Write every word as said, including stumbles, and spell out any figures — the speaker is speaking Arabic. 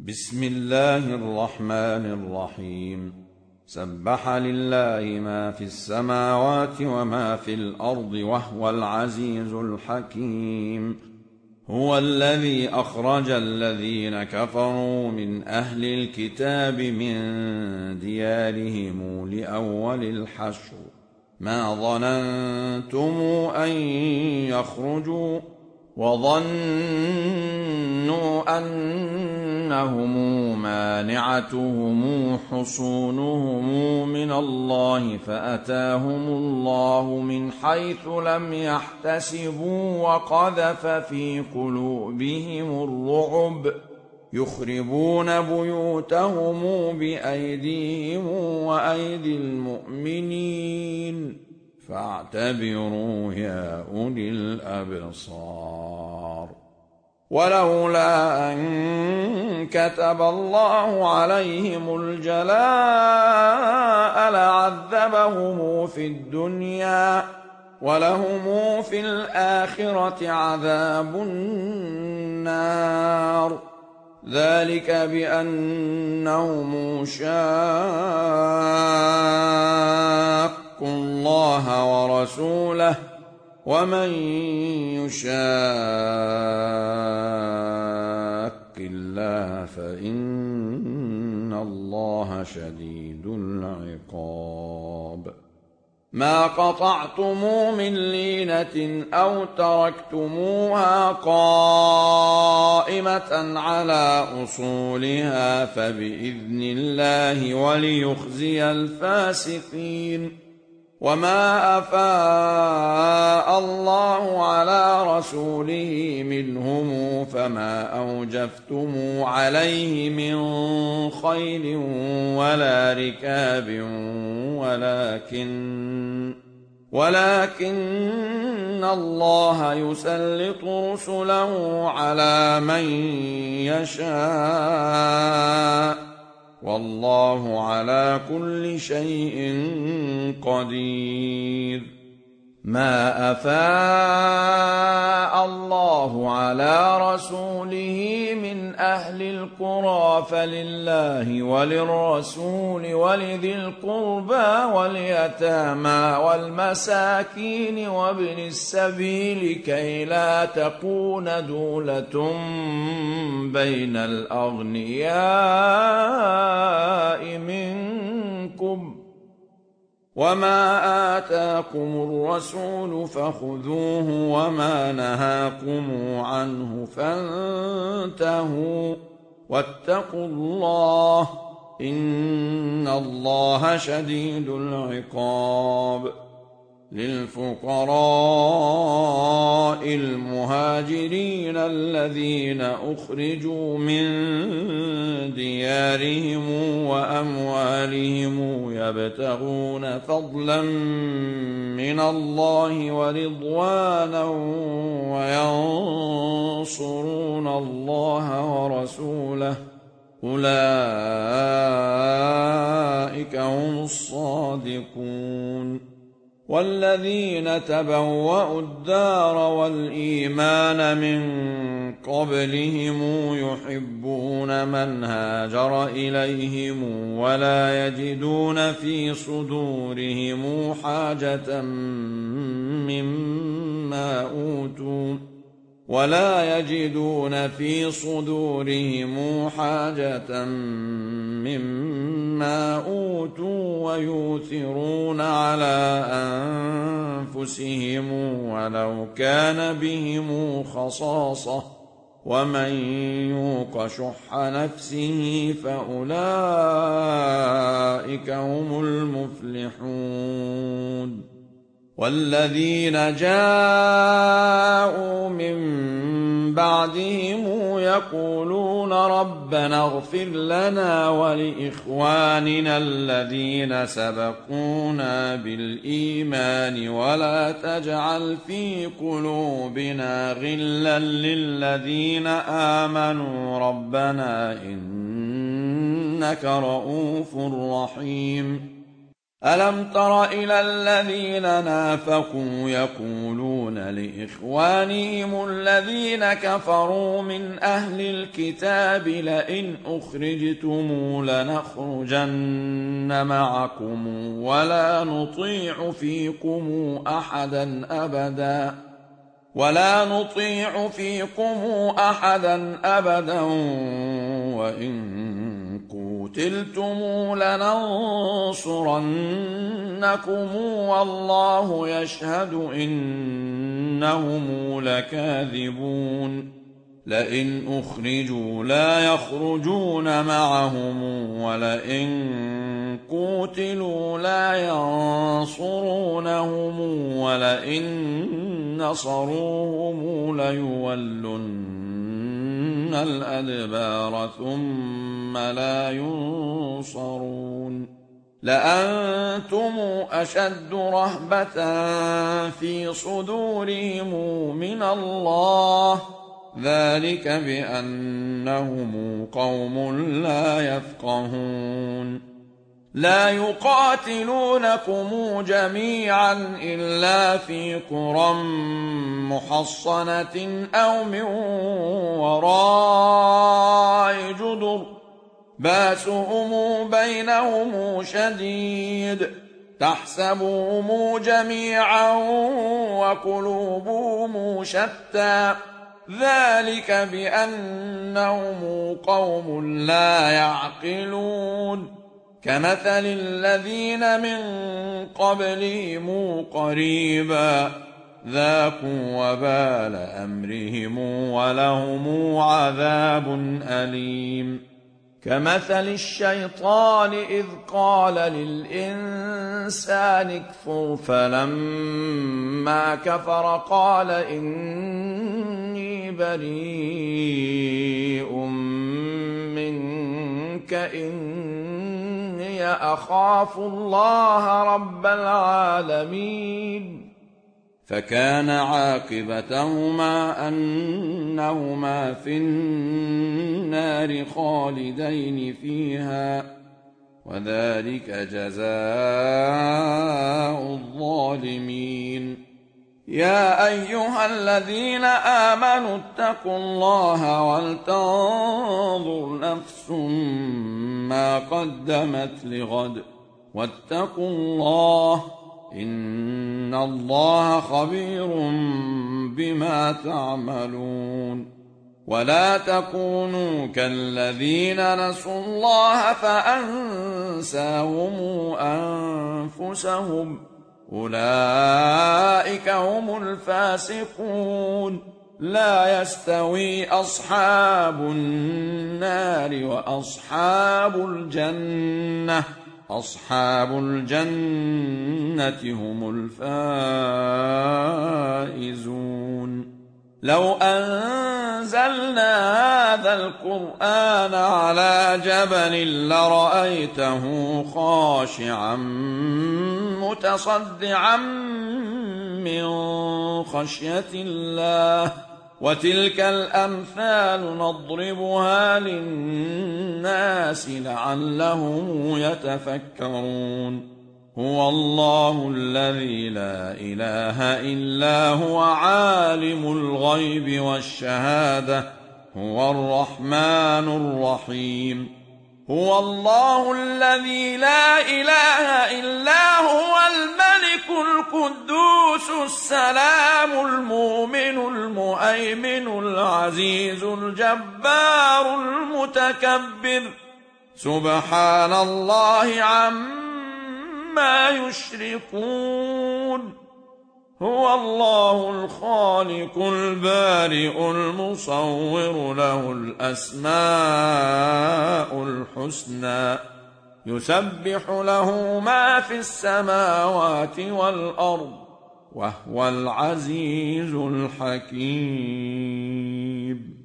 بسم الله الرحمن الرحيم. سبح لله ما في السماوات وما في الأرض وهو العزيز الحكيم. هو الذي أخرج الذين كفروا من أهل الكتاب من ديارهم لأول الحشر ما ظننتم أن يخرجوا وظنوا أنهم مانعتهم حصونهم من الله فأتاهم الله من حيث لم يحتسبوا وقذف في قلوبهم الرعب يخربون بيوتهم بأيديهم وأيدي المؤمنين فاعتبروا يا أولي الأبصار. ولولا أن كتب الله عليهم الجلاء لعذبهم في الدنيا ولهم في الآخرة عذاب النار. ذلك بأنهم شاقوا الله ورسوله ومن يشاق الله فإن الله شديد العقاب. ما قطعتم من لينة أو تركتموها قائمة على أصولها فبإذن الله وليخزي الفاسقين. وما أفاء الله على رسوله منهم فما أوجفتم عليه من خيل ولا ركاب ولكن ولكن الله يسلط رسله على من يشاء والله على كل شيء قدير. ما أفاء الله على رسوله من أهل القرى فلله وللرسول ولذي القربى واليتامى والمساكين وابن السبيل كي لا تكون دولة بين الأغنياء منكم. وما آتاكم الرسول فخذوه وما نهاكم عنه فانتهوا واتقوا الله إن الله شديد العقاب. للفقراء المهاجرين الذين أخرجوا من ديارهم وأموالهم يبتغون فضلا من الله ورضوانا وينصرون الله ورسوله أولئك هم الصادقون. والذين تبوأوا الدار والإيمان من قبلهم يحبون من هاجر إليهم ولا يجدون في صدورهم حاجة مما أوتوا ولا يجدون في صدورهم حاجة مما أوتوا ويؤثرون على أنفسهم ولو كان بهم خصاصة ومن يوق شح نفسه فأولئك هم المفلحون. والذين جاءوا من بعدهم يقولون ربنا اغفر لنا ولإخواننا الذين سبقونا بالإيمان ولا تجعل في قلوبنا غلا للذين آمنوا ربنا إنك رؤوف رحيم. ألم تر إلى الذين نافقوا يقولون لإخوانهم الذين كفروا من أهل الكتاب لئن أخرجتم لنخرجن معكم ولا نطيع فيكم أحدا أبدا ولا نطيع فيكم أحدا أبدا وإن قتلتم لننصرنكم والله يشهد إنهم لكاذبون لئن أخرجوا لا يخرجون معهم ولئن قتلوا لا ينصرونهم ولئن نصروهم ليولن الأدبار ثم لا ينصرون لأنتم أشد رهبة في صدورهم من الله ذلك بأنهم قوم لا يفقهون لا يقاتلونكم جميعا إلا في قرى محصنة أو من وراء جدر باسهم بينهم شديد تحسبهم جميعا وقلوبهم شتى ذلك بأنهم قوم لا يعقلون كمثل الذين من قبلهم قريبا ذاقوا وبال أمرهم ولهم عذاب أليم كمثل الشيطان إذ قال للإنسان اكفر فلما كفر قال إني بريء منك إني أخاف الله رب العالمين فكان عاقبتهما أنهما في النار خالدين فيها وذلك جزاء الظالمين يا أيها الذين آمنوا اتقوا الله ولتنظر نفس ما قدمت لغد واتقوا الله إن الله خبير بما تعملون ولا تكونوا كالذين نسوا الله فأنساهم أنفسهم أولئك هم الفاسقون لا يستوي أصحاب النار وأصحاب الجنة أصحاب الجنة هم الفائزون لو أنزلنا هذا القرآن على جبل لرأيته خاشعا متصدعا من خشية الله وتلك الأمثال نضربها للناس لعلهم يتفكرون هو الله الذي لا إله إلا هو عالم الغيب والشهادة هو الرحمن الرحيم هو الله الذي لا إله إلا هو الملك القدوس السلام المؤمن المهيمن العزيز الجبار المتكبر سبحان الله عما يشركون هو الله الخالق البارئ المصور له الأسماء الحسنى يسبح له ما في السماوات والأرض وهو العزيز الحكيم.